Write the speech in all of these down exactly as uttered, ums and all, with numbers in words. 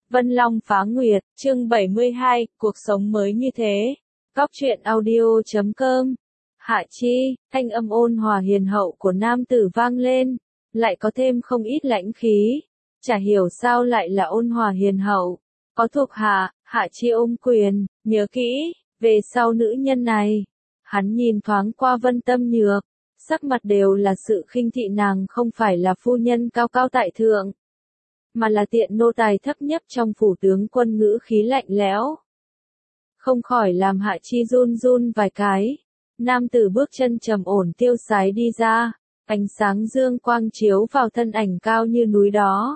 Vân Long Phá Nguyệt, chương bảy mươi hai, cuộc sống mới như thế. Góc truyện audio chấm com. Hạ Chi, thanh âm ôn hòa hiền hậu của nam tử vang lên, lại có thêm không ít lãnh khí. Chả hiểu sao lại là ôn hòa hiền hậu. Có thuộc hạ, Hạ Chi ôm quyền, nhớ kỹ, về sau nữ nhân này. Hắn nhìn thoáng qua Vân Tâm Nhược, sắc mặt đều là sự khinh thị nàng không phải là phu nhân cao cao tại thượng, mà là tiện nô tài thấp nhất trong phủ tướng quân, ngữ khí lạnh lẽo. Không khỏi làm Hạ Chi run run vài cái. Nam tử bước chân trầm ổn tiêu sái đi ra, ánh sáng dương quang chiếu vào thân ảnh cao như núi đó.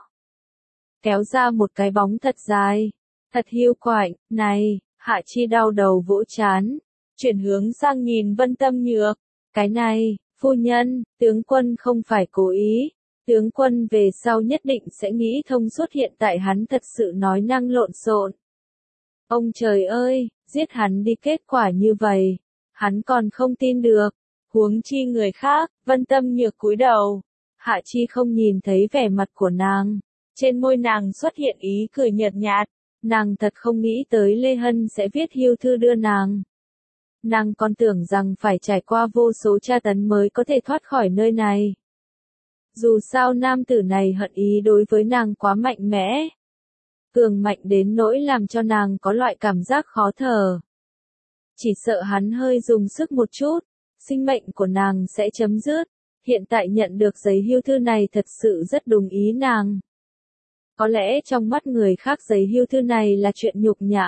Kéo ra một cái bóng thật dài, thật hiu quạnh, này, Hạ Chi đau đầu vỗ chán, chuyển hướng sang nhìn Vân Tâm Nhược. Cái này, phu nhân, tướng quân không phải cố ý. Tướng quân về sau nhất định sẽ nghĩ thông suốt, hiện tại hắn thật sự nói năng lộn xộn. Ông trời ơi, giết hắn đi, kết quả như vậy, hắn còn không tin được, huống chi người khác. Vân Tâm Nhược cúi đầu, Hạ Chi không nhìn thấy vẻ mặt của nàng, trên môi nàng xuất hiện ý cười nhợt nhạt, nàng thật không nghĩ tới Lê Hân sẽ viết hưu thư đưa nàng. Nàng còn tưởng rằng phải trải qua vô số tra tấn mới có thể thoát khỏi nơi này. Dù sao nam tử này hận ý đối với nàng quá mạnh mẽ. Cường mạnh đến nỗi làm cho nàng có loại cảm giác khó thở. Chỉ sợ hắn hơi dùng sức một chút, sinh mệnh của nàng sẽ chấm dứt. Hiện tại nhận được giấy hưu thư này thật sự rất đúng ý nàng. Có lẽ trong mắt người khác giấy hưu thư này là chuyện nhục nhã.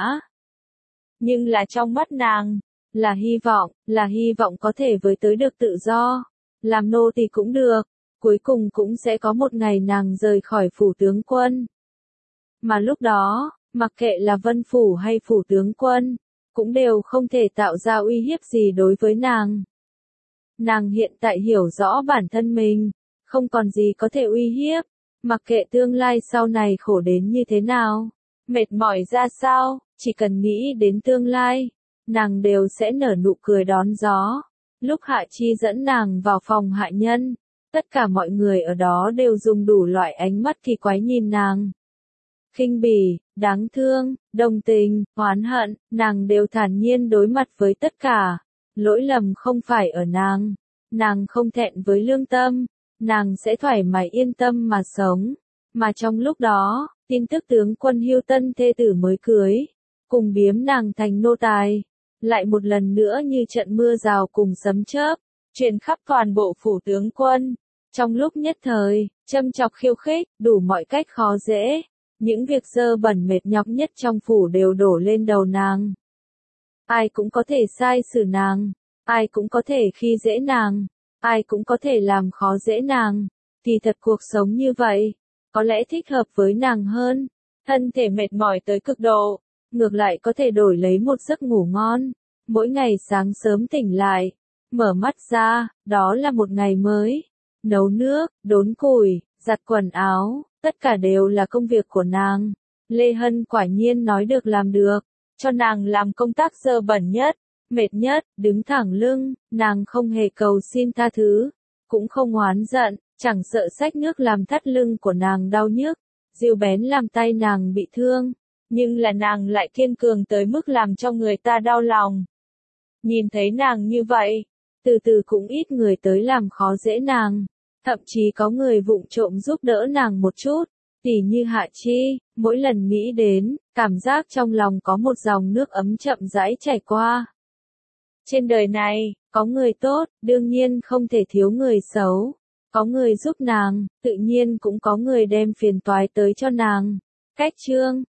Nhưng là trong mắt nàng, là hy vọng, là hy vọng có thể với tới được tự do. Làm nô tỳ cũng được. Cuối cùng cũng sẽ có một ngày nàng rời khỏi phủ tướng quân. Mà lúc đó, mặc kệ là Vân Phủ hay phủ tướng quân, cũng đều không thể tạo ra uy hiếp gì đối với nàng. Nàng hiện tại hiểu rõ bản thân mình, không còn gì có thể uy hiếp, mặc kệ tương lai sau này khổ đến như thế nào, mệt mỏi ra sao, chỉ cần nghĩ đến tương lai, nàng đều sẽ nở nụ cười đón gió. Lúc Hạ Chi dẫn nàng vào phòng hạ nhân, tất cả mọi người ở đó đều dùng đủ loại ánh mắt kỳ quái nhìn nàng. Khinh bỉ, đáng thương, đồng tình, oán hận, nàng đều thản nhiên đối mặt với tất cả. Lỗi lầm không phải ở nàng. Nàng không thẹn với lương tâm. Nàng sẽ thoải mái yên tâm mà sống. Mà trong lúc đó, tin tức tướng quân hưu tân thê tử mới cưới, cùng biếm nàng thành nô tài, lại một lần nữa như trận mưa rào cùng sấm chớp, truyền khắp toàn bộ phủ tướng quân. Trong lúc nhất thời, châm chọc khiêu khích, đủ mọi cách khó dễ, những việc dơ bẩn mệt nhọc nhất trong phủ đều đổ lên đầu nàng. Ai cũng có thể sai xử nàng, ai cũng có thể khi dễ nàng, ai cũng có thể làm khó dễ nàng. Thì thật cuộc sống như vậy, có lẽ thích hợp với nàng hơn. Thân thể mệt mỏi tới cực độ, ngược lại có thể đổi lấy một giấc ngủ ngon. Mỗi ngày sáng sớm tỉnh lại, mở mắt ra, đó là một ngày mới. Nấu nước, đốn củi, giặt quần áo, tất cả đều là công việc của nàng. Lê Hân quả nhiên nói được làm được, cho nàng làm công tác dơ bẩn nhất, mệt nhất, đứng thẳng lưng, nàng không hề cầu xin tha thứ, cũng không oán giận, chẳng sợ xách nước làm thắt lưng của nàng đau nhức, dìu bén làm tay nàng bị thương, nhưng là nàng lại kiên cường tới mức làm cho người ta đau lòng. Nhìn thấy nàng như vậy, từ từ cũng ít người tới làm khó dễ nàng. Thậm chí có người vụng trộm giúp đỡ nàng một chút, tỉ như Hạ Chi, mỗi lần nghĩ đến, cảm giác trong lòng có một dòng nước ấm chậm rãi chảy qua. Trên đời này, có người tốt, đương nhiên không thể thiếu người xấu. Có người giúp nàng, tự nhiên cũng có người đem phiền toái tới cho nàng. Cách chương